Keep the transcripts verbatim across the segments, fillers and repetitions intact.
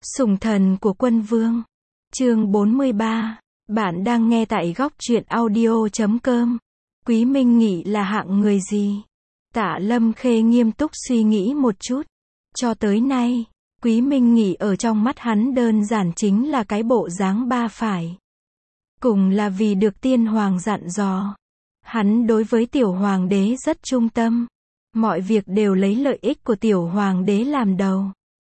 Sủng thần của quân vương. Chương bốn mươi ba. Bạn đang nghe tại góc truyện audio chấm com. Quý Minh Nghị là hạng người gì? Tạ Lâm Khê nghiêm túc suy nghĩ một chút. Cho tới nay, Quý Minh Nghị ở trong mắt hắn đơn giản chính là cái bộ dáng ba phải. Cùng là vì được tiên hoàng dặn dò. Hắn đối với tiểu hoàng đế rất trung tâm. Mọi việc đều lấy lợi ích của tiểu hoàng đế làm đầu.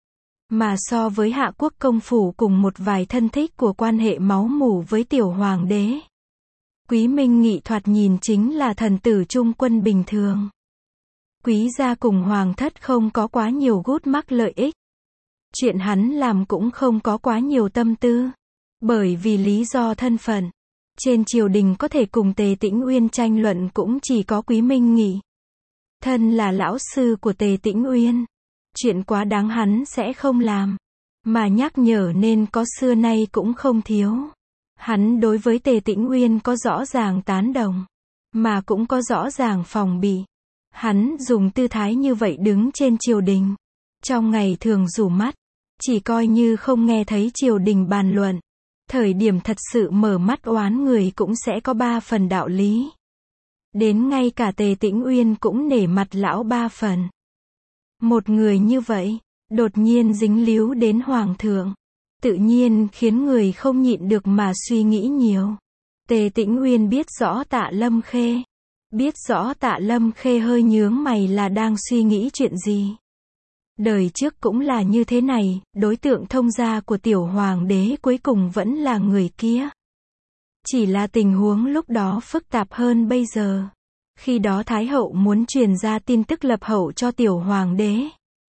Mà so với Hạ Quốc công phủ cùng một vài thân thích của quan hệ máu mủ với tiểu hoàng đế, Quý Minh Nghị thoạt nhìn chính là thần tử trung quân bình thường. Quý gia cùng hoàng thất không có quá nhiều gút mắc lợi ích. Chuyện hắn làm cũng không có quá nhiều tâm tư. Bởi vì lý do thân phận, trên triều đình có thể cùng Tề Tĩnh Uyên tranh luận cũng chỉ có Quý Minh Nghị. Thân là lão sư của Tề Tĩnh Uyên, chuyện quá đáng hắn sẽ không làm. Mà nhắc nhở nên có xưa nay cũng không thiếu. Hắn đối với Tề Tĩnh Uyên có rõ ràng tán đồng, mà cũng có rõ ràng phòng bị. Hắn dùng tư thái như vậy đứng trên triều đình. Trong ngày thường rủ mắt, chỉ coi như không nghe thấy triều đình bàn luận. Thời điểm thật sự mở mắt oán người cũng sẽ có ba phần đạo lý. Đến ngay cả Tề Tĩnh Uyên cũng nể mặt lão ba phần. Một người như vậy, đột nhiên dính líu đến hoàng thượng, tự nhiên khiến người không nhịn được mà suy nghĩ nhiều. Tề Tĩnh Uyên biết rõ Tạ Lâm Khê. Biết rõ Tạ Lâm Khê hơi nhướng mày là đang suy nghĩ chuyện gì. Đời trước cũng là như thế này, đối tượng thông gia của tiểu hoàng đế cuối cùng vẫn là người kia. Chỉ là tình huống lúc đó phức tạp hơn bây giờ. Khi đó Thái hậu muốn truyền ra tin tức lập hậu cho tiểu hoàng đế.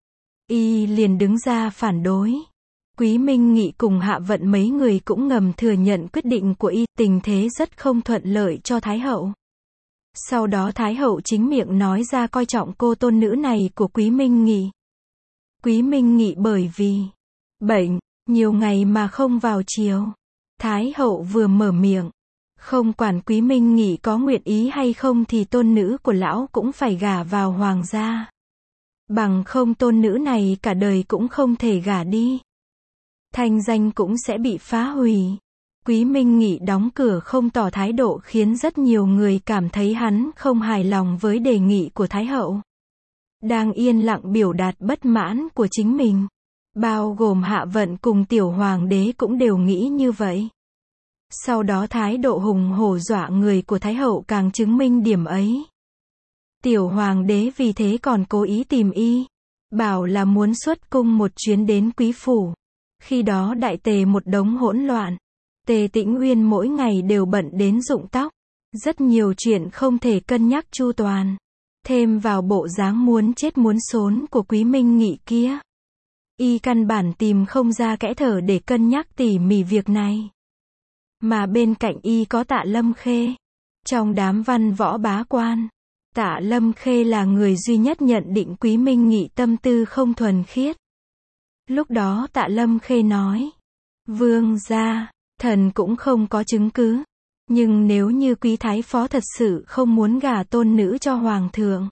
Y liền đứng ra phản đối. Quý Minh Nghị cùng Hạ Vận mấy người cũng ngầm thừa nhận quyết định của Y, tình thế rất không thuận lợi cho Thái hậu. Sau đó Thái hậu chính miệng nói ra coi trọng cô tôn nữ này của Quý Minh Nghị. Quý Minh Nghị bởi vì bệnh, nhiều ngày mà không vào triều. Thái hậu vừa mở miệng, không quản Quý Minh Nghị có nguyện ý hay không thì tôn nữ của lão cũng phải gả vào hoàng gia. Bằng không tôn nữ này cả đời cũng không thể gả đi. Thanh danh cũng sẽ bị phá hủy. Quý Minh Nghị đóng cửa không tỏ thái độ khiến rất nhiều người cảm thấy hắn không hài lòng với đề nghị của Thái hậu. Đang yên lặng biểu đạt bất mãn của chính mình. Bao gồm Hạ Vận cùng tiểu hoàng đế cũng đều nghĩ như vậy. Sau đó thái độ hùng hổ dọa người của Thái hậu càng chứng minh điểm ấy. Tiểu hoàng đế vì thế còn cố ý tìm Y, bảo là muốn xuất cung một chuyến đến quý phủ. Khi đó đại tề một đống hỗn loạn. Tề Tĩnh Uyên mỗi ngày đều bận đến rụng tóc. Rất nhiều chuyện không thể cân nhắc chu toàn. Thêm vào bộ dáng muốn chết muốn xốn của Quý Minh Nghị kia, Y căn bản tìm không ra kẽ thở để cân nhắc tỉ mỉ việc này. Mà bên cạnh Y có Tạ Lâm Khê. Trong đám văn võ bá quan, Tạ Lâm Khê là người duy nhất nhận định Quý Minh Nghị tâm tư không thuần khiết. Lúc đó Tạ Lâm Khê nói, vương gia, thần cũng không có chứng cứ. Nhưng nếu như Quý Thái Phó thật sự không muốn gả tôn nữ cho Hoàng thượng,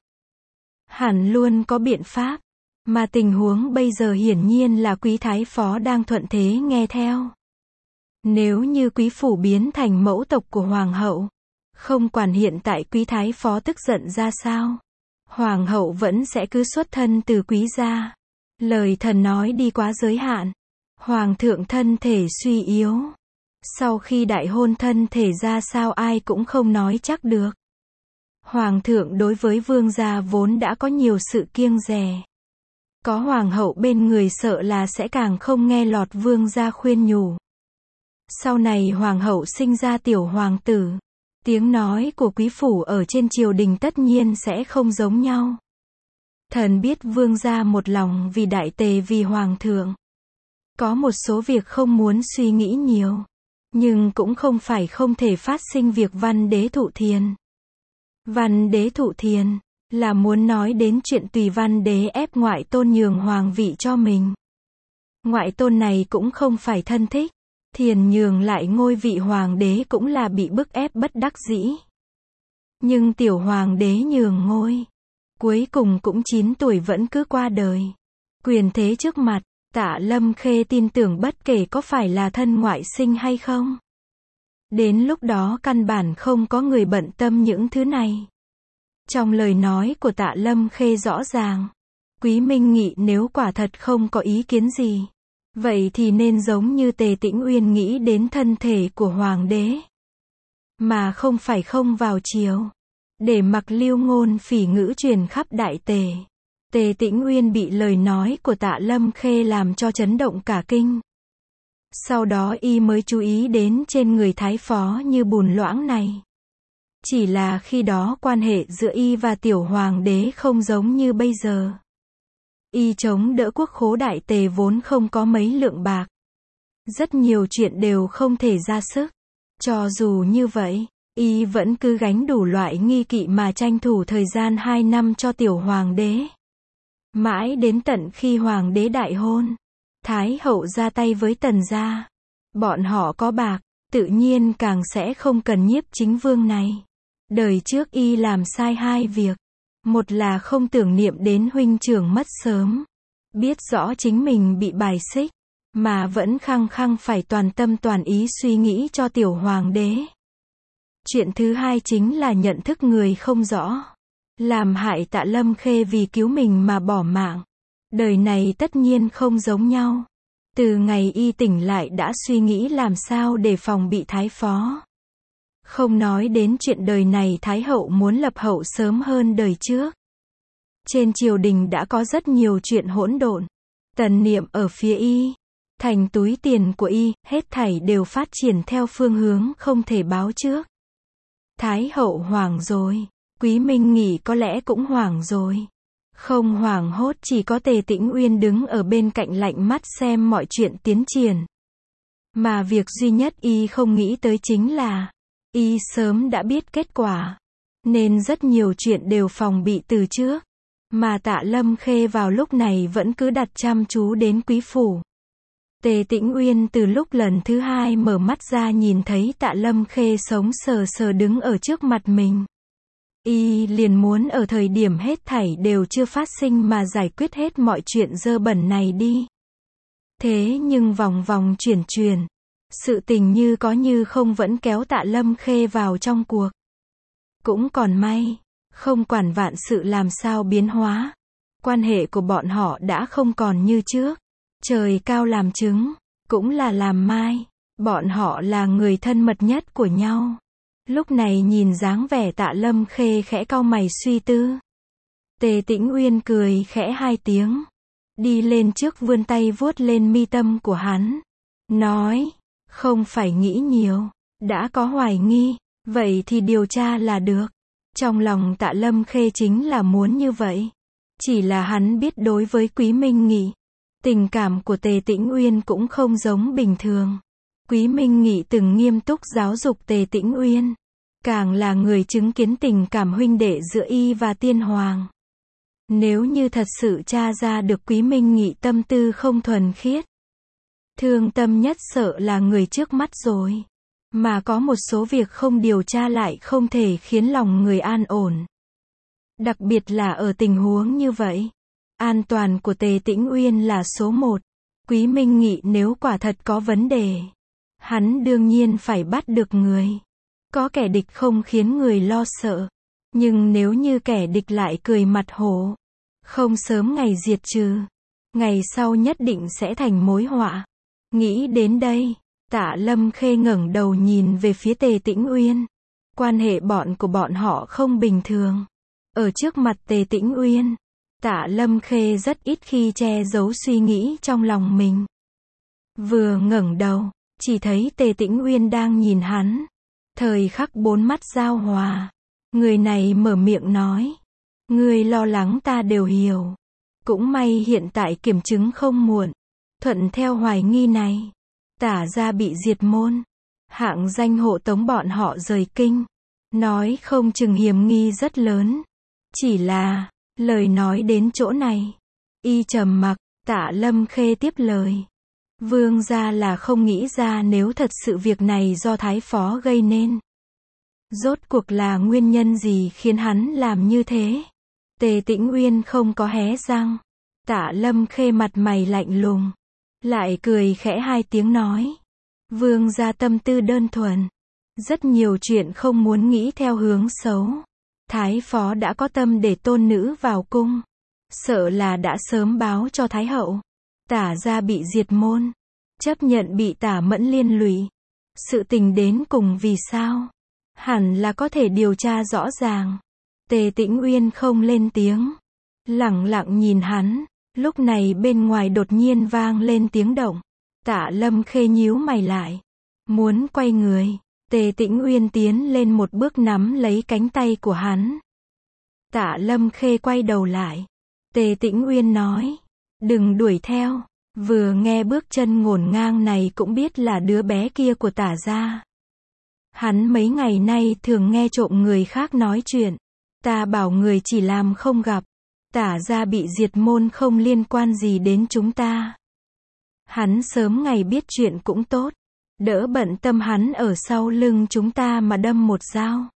hẳn luôn có biện pháp. Mà tình huống bây giờ hiển nhiên là Quý Thái Phó đang thuận thế nghe theo. Nếu như Quý Phủ biến thành mẫu tộc của Hoàng hậu, không quản hiện tại Quý Thái Phó tức giận ra sao, Hoàng hậu vẫn sẽ cứ xuất thân từ Quý gia. Lời thần nói đi quá giới hạn. Hoàng thượng thân thể suy yếu. Sau khi đại hôn thân thể ra sao ai cũng không nói chắc được. Hoàng thượng đối với vương gia vốn đã có nhiều sự kiêng dè. Có hoàng hậu bên người sợ là sẽ càng không nghe lọt vương gia khuyên nhủ. Sau này hoàng hậu sinh ra tiểu hoàng tử. Tiếng nói của quý phủ ở trên triều đình tất nhiên sẽ không giống nhau. Thần biết vương gia một lòng vì đại tề vì hoàng thượng. Có một số việc không muốn suy nghĩ nhiều. Nhưng cũng không phải không thể phát sinh việc văn đế thụ thiền. Văn đế thụ thiền là muốn nói đến chuyện tùy văn đế ép ngoại tôn nhường hoàng vị cho mình. Ngoại tôn này cũng không phải thân thích. Thiền nhường lại ngôi vị hoàng đế cũng là bị bức ép bất đắc dĩ. Nhưng tiểu hoàng đế nhường ngôi, cuối cùng cũng chín tuổi vẫn cứ qua đời. Quyền thế trước mặt, Tạ Lâm Khê tin tưởng bất kể có phải là thân ngoại sinh hay không. Đến lúc đó căn bản không có người bận tâm những thứ này. Trong lời nói của Tạ Lâm Khê rõ ràng, Quý Minh Nghị nếu quả thật không có ý kiến gì, vậy thì nên giống như Tề Tĩnh Uyên nghĩ đến thân thể của Hoàng đế, mà không phải không vào chiều, để mặc lưu ngôn phỉ ngữ truyền khắp Đại Tề. Tề Tĩnh Uyên bị lời nói của Tạ Lâm Khê làm cho chấn động cả kinh. Sau đó y mới chú ý đến trên người thái phó như bùn loãng này. Chỉ là khi đó quan hệ giữa y và tiểu hoàng đế không giống như bây giờ. Y chống đỡ quốc khố Đại Tề vốn không có mấy lượng bạc. Rất nhiều chuyện đều không thể ra sức. Cho dù như vậy, y vẫn cứ gánh đủ loại nghi kỵ mà tranh thủ thời gian hai năm cho tiểu hoàng đế. Mãi đến tận khi hoàng đế đại hôn, Thái hậu ra tay với Tần gia. Bọn họ có bạc, tự nhiên càng sẽ không cần Nhiếp Chính Vương này. Đời trước y làm sai hai việc. Một là không tưởng niệm đến huynh trưởng mất sớm. Biết rõ chính mình bị bài xích, mà vẫn khăng khăng phải toàn tâm toàn ý suy nghĩ cho tiểu hoàng đế. Chuyện thứ hai chính là nhận thức người không rõ. Làm hại Tạ Lâm Khê vì cứu mình mà bỏ mạng. Đời này tất nhiên không giống nhau. Từ ngày y tỉnh lại đã suy nghĩ làm sao để phòng bị thái phó. Không nói đến chuyện đời này Thái hậu muốn lập hậu sớm hơn đời trước. Trên triều đình đã có rất nhiều chuyện hỗn độn. Tần Niệm ở phía y, thành túi tiền của y, hết thảy đều phát triển theo phương hướng không thể báo trước. Thái hậu hoảng rồi, Quý Minh Nghị có lẽ cũng hoảng rồi. Không hoảng hốt chỉ có Tề Tĩnh Uyên đứng ở bên cạnh lạnh mắt xem mọi chuyện tiến triển. Mà việc duy nhất y không nghĩ tới chính là, y sớm đã biết kết quả, nên rất nhiều chuyện đều phòng bị từ trước. Mà Tạ Lâm Khê vào lúc này vẫn cứ đặt chăm chú đến quý phủ. Tề Tĩnh Uyên từ lúc lần thứ hai mở mắt ra nhìn thấy Tạ Lâm Khê sống sờ sờ đứng ở trước mặt mình. Y liền muốn ở thời điểm hết thảy đều chưa phát sinh mà giải quyết hết mọi chuyện dơ bẩn này đi. Thế nhưng vòng vòng chuyển chuyển, sự tình như có như không vẫn kéo Tạ Lâm Khê vào trong cuộc. Cũng còn may, không quản vạn sự làm sao biến hóa, quan hệ của bọn họ đã không còn như trước. Trời cao làm chứng, cũng là làm mai, bọn họ là người thân mật nhất của nhau. Lúc này nhìn dáng vẻ Tạ Lâm Khê khẽ cau mày suy tư. Tề Tĩnh Uyên cười khẽ hai tiếng, đi lên trước vươn tay vuốt lên mi tâm của hắn, nói, không phải nghĩ nhiều, đã có hoài nghi, vậy thì điều tra là được. Trong lòng Tạ Lâm Khê chính là muốn như vậy. Chỉ là hắn biết đối với Quý Minh Nghị, tình cảm của Tề Tĩnh Uyên cũng không giống bình thường. Quý Minh Nghị từng nghiêm túc giáo dục Tề Tĩnh Uyên, càng là người chứng kiến tình cảm huynh đệ giữa y và tiên hoàng. Nếu như thật sự tra ra được Quý Minh Nghị tâm tư không thuần khiết, thương tâm nhất sợ là người trước mắt rồi. Mà có một số việc không điều tra lại không thể khiến lòng người an ổn. Đặc biệt là ở tình huống như vậy. An toàn của Tề Tĩnh Uyên là số một. Quý Minh Nghị nếu quả thật có vấn đề, hắn đương nhiên phải bắt được người. Có kẻ địch không khiến người lo sợ. Nhưng nếu như kẻ địch lại cười mặt hổ, không sớm ngày diệt trừ, ngày sau nhất định sẽ thành mối họa. Nghĩ đến đây, Tạ Lâm Khê ngẩng đầu nhìn về phía Tề Tĩnh Uyên. Quan hệ bọn của bọn họ không bình thường. Ở trước mặt Tề Tĩnh Uyên, Tạ Lâm Khê rất ít khi che giấu suy nghĩ trong lòng mình. Vừa ngẩng đầu, chỉ thấy Tề Tĩnh Uyên đang nhìn hắn. Thời khắc bốn mắt giao hòa, người này mở miệng nói, ngươi lo lắng ta đều hiểu. Cũng may hiện tại kiểm chứng không muộn. Thuận theo hoài nghi này, Tả gia bị diệt môn, hạng danh hộ tống bọn họ rời kinh. Nói không chừng hiểm nghi rất lớn. Chỉ là, lời nói đến chỗ này, y trầm mặc. Tạ Lâm Khê tiếp lời, vương gia là không nghĩ ra nếu thật sự việc này do thái phó gây nên. Rốt cuộc là nguyên nhân gì khiến hắn làm như thế? Tề Tĩnh Uyên không có hé răng. Tạ Lâm Khê mặt mày lạnh lùng, lại cười khẽ hai tiếng nói. Vương gia tâm tư đơn thuần. Rất nhiều chuyện không muốn nghĩ theo hướng xấu. Thái phó đã có tâm để tôn nữ vào cung. Sợ là đã sớm báo cho Thái hậu. Tả gia bị diệt môn. Chấp nhận bị Tả Mẫn liên lụy. Sự tình đến cùng vì sao? Hẳn là có thể điều tra rõ ràng. Tề Tĩnh Uyên không lên tiếng. Lẳng lặng nhìn hắn. Lúc này bên ngoài đột nhiên vang lên tiếng động. Tạ Lâm Khê nhíu mày lại. Muốn quay người. Tề Tĩnh Uyên tiến lên một bước nắm lấy cánh tay của hắn. Tạ Lâm Khê quay đầu lại. Tề Tĩnh Uyên nói. Đừng đuổi theo. Vừa nghe bước chân ngổn ngang này cũng biết là đứa bé kia của Tả gia. Hắn mấy ngày nay thường nghe trộm người khác nói chuyện. Ta bảo người chỉ làm không gặp. Tả gia bị diệt môn không liên quan gì đến chúng ta. Hắn sớm ngày biết chuyện cũng tốt. Đỡ bận tâm hắn ở sau lưng chúng ta mà đâm một dao.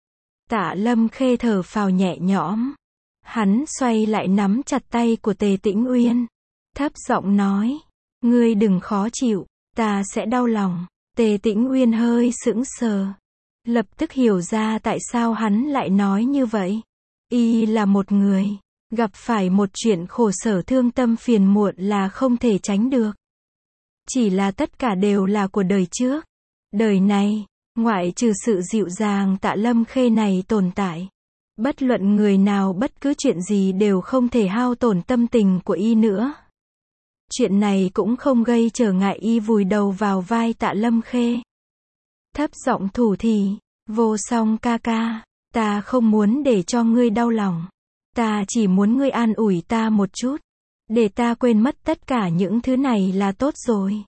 Tạ Lâm Khê thở phào nhẹ nhõm. Hắn xoay lại nắm chặt tay của Tề Tĩnh Uyên. Thấp giọng nói. Ngươi đừng khó chịu. Ta sẽ đau lòng. Tề Tĩnh Uyên hơi sững sờ. Lập tức hiểu ra tại sao hắn lại nói như vậy. Y là một người. Gặp phải một chuyện khổ sở thương tâm phiền muộn là không thể tránh được. Chỉ là tất cả đều là của đời trước. Đời này, ngoại trừ sự dịu dàng Tạ Lâm Khê này tồn tại. Bất luận người nào bất cứ chuyện gì đều không thể hao tổn tâm tình của y nữa. Chuyện này cũng không gây trở ngại y vùi đầu vào vai Tạ Lâm Khê. Thấp giọng thủ thỉ. Vô Song ca ca. Ta không muốn để cho ngươi đau lòng. Ta chỉ muốn ngươi an ủi ta một chút. Để ta quên mất tất cả những thứ này là tốt rồi.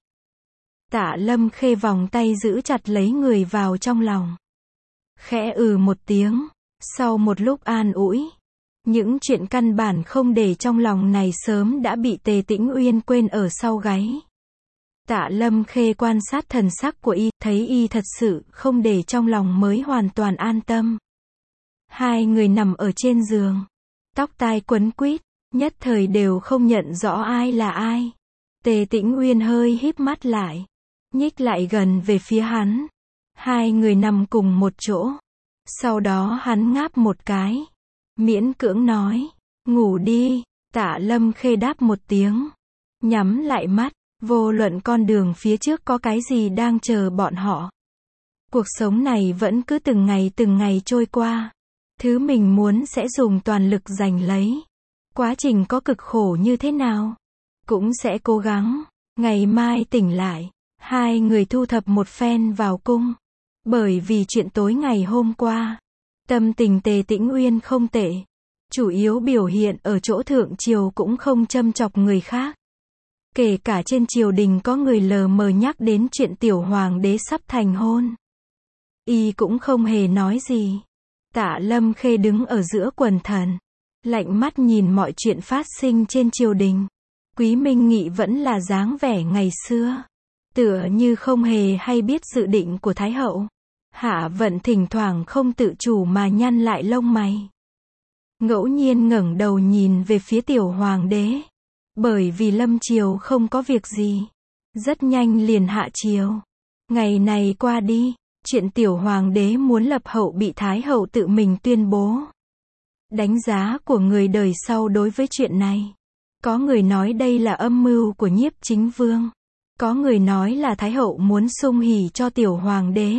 Tạ Lâm Khê vòng tay giữ chặt lấy người vào trong lòng. Khẽ ừ một tiếng. Sau một lúc an ủi. Những chuyện căn bản không để trong lòng này sớm đã bị Tề Tĩnh Uyên quên ở sau gáy. Tạ Lâm Khê quan sát thần sắc của y, thấy y thật sự không để trong lòng mới hoàn toàn an tâm. Hai người nằm ở trên giường. Tóc tai quấn quýt, nhất thời đều không nhận rõ ai là ai. Tề Tĩnh Uyên hơi híp mắt lại. Nhích lại gần về phía hắn. Hai người nằm cùng một chỗ. Sau đó hắn ngáp một cái. Miễn cưỡng nói. Ngủ đi. Tạ Lâm Khê đáp một tiếng. Nhắm lại mắt. Vô luận con đường phía trước có cái gì đang chờ bọn họ. Cuộc sống này vẫn cứ từng ngày từng ngày trôi qua. Thứ mình muốn sẽ dùng toàn lực giành lấy. Quá trình có cực khổ như thế nào, cũng sẽ cố gắng. Ngày mai tỉnh lại, hai người thu thập một phen vào cung. Bởi vì chuyện tối ngày hôm qua, tâm tình Tề Tĩnh Uyên không tệ. Chủ yếu biểu hiện ở chỗ thượng triều cũng không châm chọc người khác. Kể cả trên triều đình có người lờ mờ nhắc đến chuyện tiểu hoàng đế sắp thành hôn. Y cũng không hề nói gì. Tạ Lâm Khê đứng ở giữa quần thần. Lạnh mắt nhìn mọi chuyện phát sinh trên triều đình. Quý Minh Nghị vẫn là dáng vẻ ngày xưa. Tựa như không hề hay biết dự định của Thái hậu. Hạ Vận thỉnh thoảng không tự chủ mà nhăn lại lông mày. Ngẫu nhiên ngẩng đầu nhìn về phía tiểu hoàng đế. Bởi vì lâm triều không có việc gì. Rất nhanh liền hạ triều. Ngày này qua đi, chuyện tiểu hoàng đế muốn lập hậu bị Thái hậu tự mình tuyên bố. Đánh giá của người đời sau đối với chuyện này. Có người nói đây là âm mưu của Nhiếp Chính Vương. Có người nói là Thái hậu muốn sung hỉ cho tiểu hoàng đế.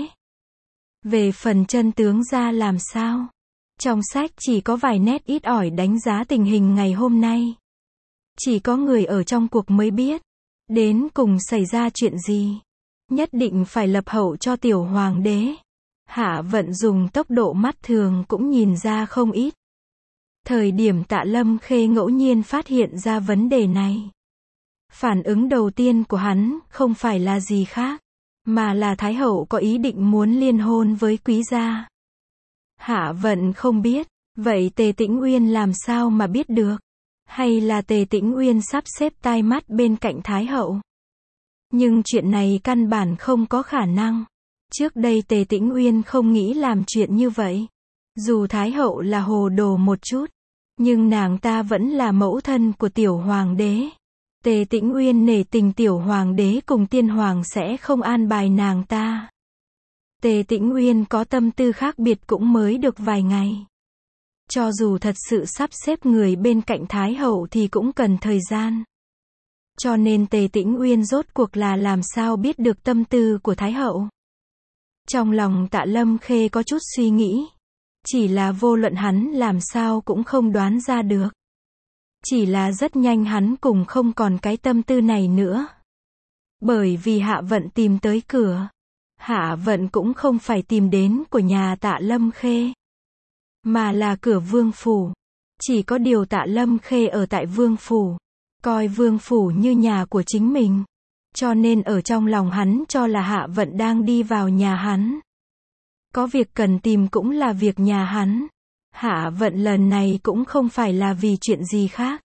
Về phần chân tướng ra làm sao? Trong sách chỉ có vài nét ít ỏi đánh giá tình hình ngày hôm nay. Chỉ có người ở trong cuộc mới biết. Đến cùng xảy ra chuyện gì? Nhất định phải lập hậu cho tiểu hoàng đế. Hạ Vận dùng tốc độ mắt thường cũng nhìn ra không ít. Thời điểm Tạ Lâm Khê ngẫu nhiên phát hiện ra vấn đề này. Phản ứng đầu tiên của hắn không phải là gì khác, mà là Thái hậu có ý định muốn liên hôn với quý gia. Hạ Vận không biết, vậy Tề Tĩnh Uyên làm sao mà biết được? Hay là Tề Tĩnh Uyên sắp xếp tai mắt bên cạnh Thái hậu? Nhưng chuyện này căn bản không có khả năng. Trước đây Tề Tĩnh Uyên không nghĩ làm chuyện như vậy. Dù Thái hậu là hồ đồ một chút, nhưng nàng ta vẫn là mẫu thân của tiểu hoàng đế. Tề Tĩnh Uyên nể tình tiểu hoàng đế cùng tiên hoàng sẽ không an bài nàng ta. Tề Tĩnh Uyên có tâm tư khác biệt cũng mới được vài ngày. Cho dù thật sự sắp xếp người bên cạnh Thái hậu thì cũng cần thời gian. Cho nên Tề Tĩnh Uyên rốt cuộc là làm sao biết được tâm tư của Thái hậu. Trong lòng Tạ Lâm Khê có chút suy nghĩ. Chỉ là vô luận hắn làm sao cũng không đoán ra được. Chỉ là rất nhanh hắn cùng không còn cái tâm tư này nữa. Bởi vì Hạ Vận tìm tới cửa. Hạ Vận cũng không phải tìm đến của nhà Tạ Lâm Khê. Mà là cửa vương phủ. Chỉ có điều Tạ Lâm Khê ở tại vương phủ. Coi vương phủ như nhà của chính mình. Cho nên ở trong lòng hắn cho là Hạ Vận đang đi vào nhà hắn. Có việc cần tìm cũng là việc nhà hắn. Hạ Vận lần này cũng không phải là vì chuyện gì khác.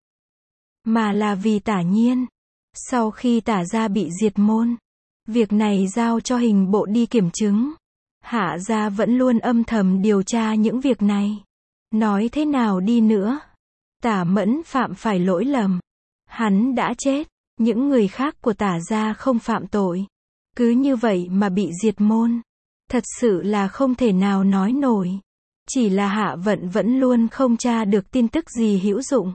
Mà là vì Tả Nhiên. Sau khi Tả gia bị diệt môn. Việc này giao cho hình bộ đi kiểm chứng. Hạ gia vẫn luôn âm thầm điều tra những việc này. Nói thế nào đi nữa. Tả Mẫn phạm phải lỗi lầm. Hắn đã chết. Những người khác của Tả gia không phạm tội. Cứ như vậy mà bị diệt môn. Thật sự là không thể nào nói nổi. Chỉ là Hạ Vận vẫn luôn không tra được tin tức gì hữu dụng.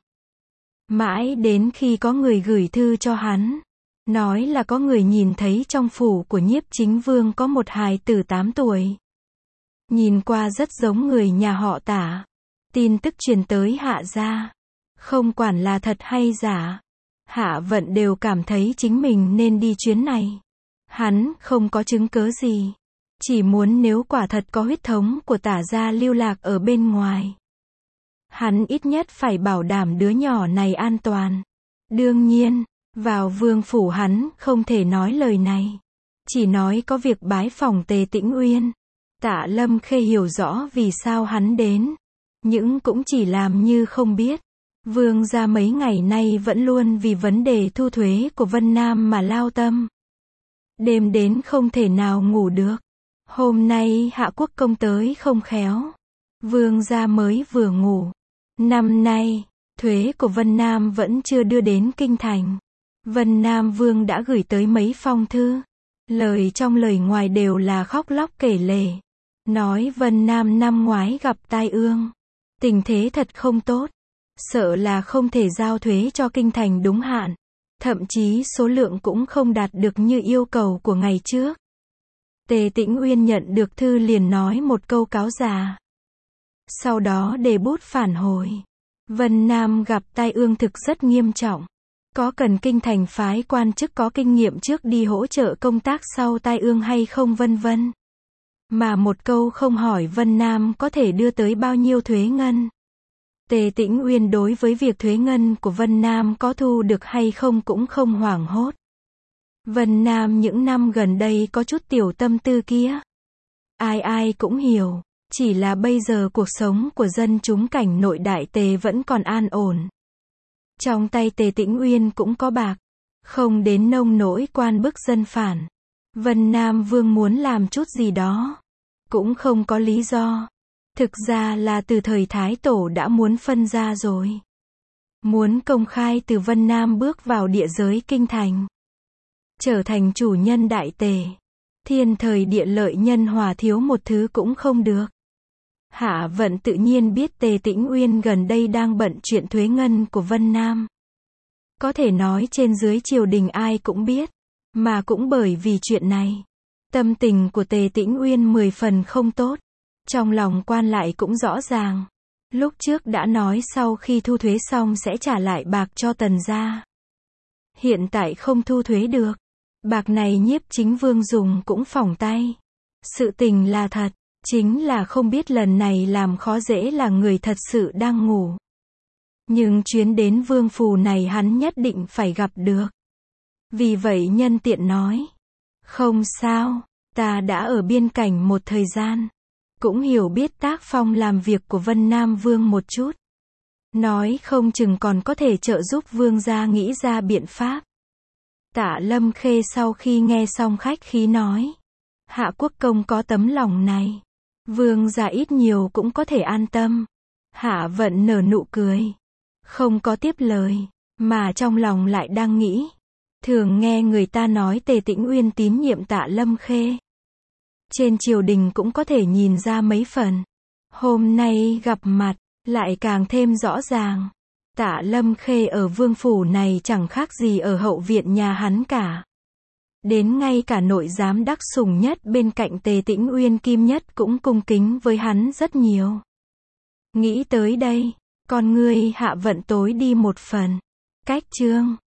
Mãi đến khi có người gửi thư cho hắn. Nói là có người nhìn thấy trong phủ của Nhiếp Chính Vương có một hài tử tám tuổi. Nhìn qua rất giống người nhà họ Tả. Tin tức truyền tới Hạ gia. Không quản là thật hay giả. Hạ Vận đều cảm thấy chính mình nên đi chuyến này. Hắn không có chứng cớ gì. Chỉ muốn nếu quả thật có huyết thống của Tả gia lưu lạc ở bên ngoài. Hắn ít nhất phải bảo đảm đứa nhỏ này an toàn. Đương nhiên, vào vương phủ hắn không thể nói lời này. Chỉ nói có việc bái phỏng Tề Tĩnh Uyên. Tạ Lâm Khê hiểu rõ vì sao hắn đến. Nhưng cũng chỉ làm như không biết. Vương gia mấy ngày nay vẫn luôn vì vấn đề thu thuế của Vân Nam mà lao tâm. Đêm đến không thể nào ngủ được. Hôm nay Hạ Quốc công tới không khéo. Vương gia mới vừa ngủ. Năm nay, thuế của Vân Nam vẫn chưa đưa đến kinh thành. Vân Nam Vương đã gửi tới mấy phong thư. Lời trong lời ngoài đều là khóc lóc kể lể. Nói Vân Nam năm ngoái gặp tai ương. Tình thế thật không tốt. Sợ là không thể giao thuế cho kinh thành đúng hạn. Thậm chí số lượng cũng không đạt được như yêu cầu của ngày trước. Tề Tĩnh Uyên nhận được thư liền nói một câu cáo già. Sau đó đề bút phản hồi. Vân Nam gặp tai ương thực rất nghiêm trọng. Có cần kinh thành phái quan chức có kinh nghiệm trước đi hỗ trợ công tác sau tai ương hay không vân vân. Mà một câu không hỏi Vân Nam có thể đưa tới bao nhiêu thuế ngân. Tề Tĩnh Uyên đối với việc thuế ngân của Vân Nam có thu được hay không cũng không hoảng hốt. Vân Nam những năm gần đây có chút tiểu tâm tư kia. Ai ai cũng hiểu. Chỉ là bây giờ cuộc sống của dân chúng cảnh nội đại Tề vẫn còn an ổn. Trong tay Tề Tĩnh Uyên cũng có bạc. Không đến nông nỗi quan bức dân phản. Vân Nam Vương muốn làm chút gì đó. Cũng không có lý do. Thực ra là từ thời Thái Tổ đã muốn phân ra rồi. Muốn công khai từ Vân Nam bước vào địa giới kinh thành. Trở thành chủ nhân đại Tề. Thiên thời địa lợi nhân hòa thiếu một thứ cũng không được. Hạ Vận tự nhiên biết Tề Tĩnh Uyên gần đây đang bận chuyện thuế ngân của Vân Nam. Có thể nói trên dưới triều đình ai cũng biết. Mà cũng bởi vì chuyện này. Tâm tình của Tề Tĩnh Uyên mười phần không tốt. Trong lòng quan lại cũng rõ ràng. Lúc trước đã nói sau khi thu thuế xong sẽ trả lại bạc cho Tần gia. Hiện tại không thu thuế được. Bạc này Nhiếp Chính Vương dùng cũng phỏng tay. Sự tình là thật. Chính là không biết lần này làm khó dễ là người thật sự đang ngủ. Nhưng chuyến đến vương phủ này hắn nhất định phải gặp được. Vì vậy nhân tiện nói. Không sao, ta đã ở biên cảnh một thời gian. Cũng hiểu biết tác phong làm việc của Vân Nam Vương một chút. Nói không chừng còn có thể trợ giúp vương gia nghĩ ra biện pháp. Tạ Lâm Khê sau khi nghe xong khách khí nói. Hạ Quốc công có tấm lòng này. Vương gia ít nhiều cũng có thể an tâm. Hạ Vận nở nụ cười. Không có tiếp lời. Mà trong lòng lại đang nghĩ. Thường nghe người ta nói Tề Tĩnh Uyên tín nhiệm Tạ Lâm Khê. Trên triều đình cũng có thể nhìn ra mấy phần. Hôm nay gặp mặt, lại càng thêm rõ ràng. Tạ Lâm Khê ở vương phủ này chẳng khác gì ở hậu viện nhà hắn cả. Đến ngay cả nội giám đắc sủng nhất bên cạnh Tề Tĩnh Uyên Kim Nhất cũng cung kính với hắn rất nhiều. Nghĩ tới đây, con ngươi Hạ Vận tối đi một phần. Cách chương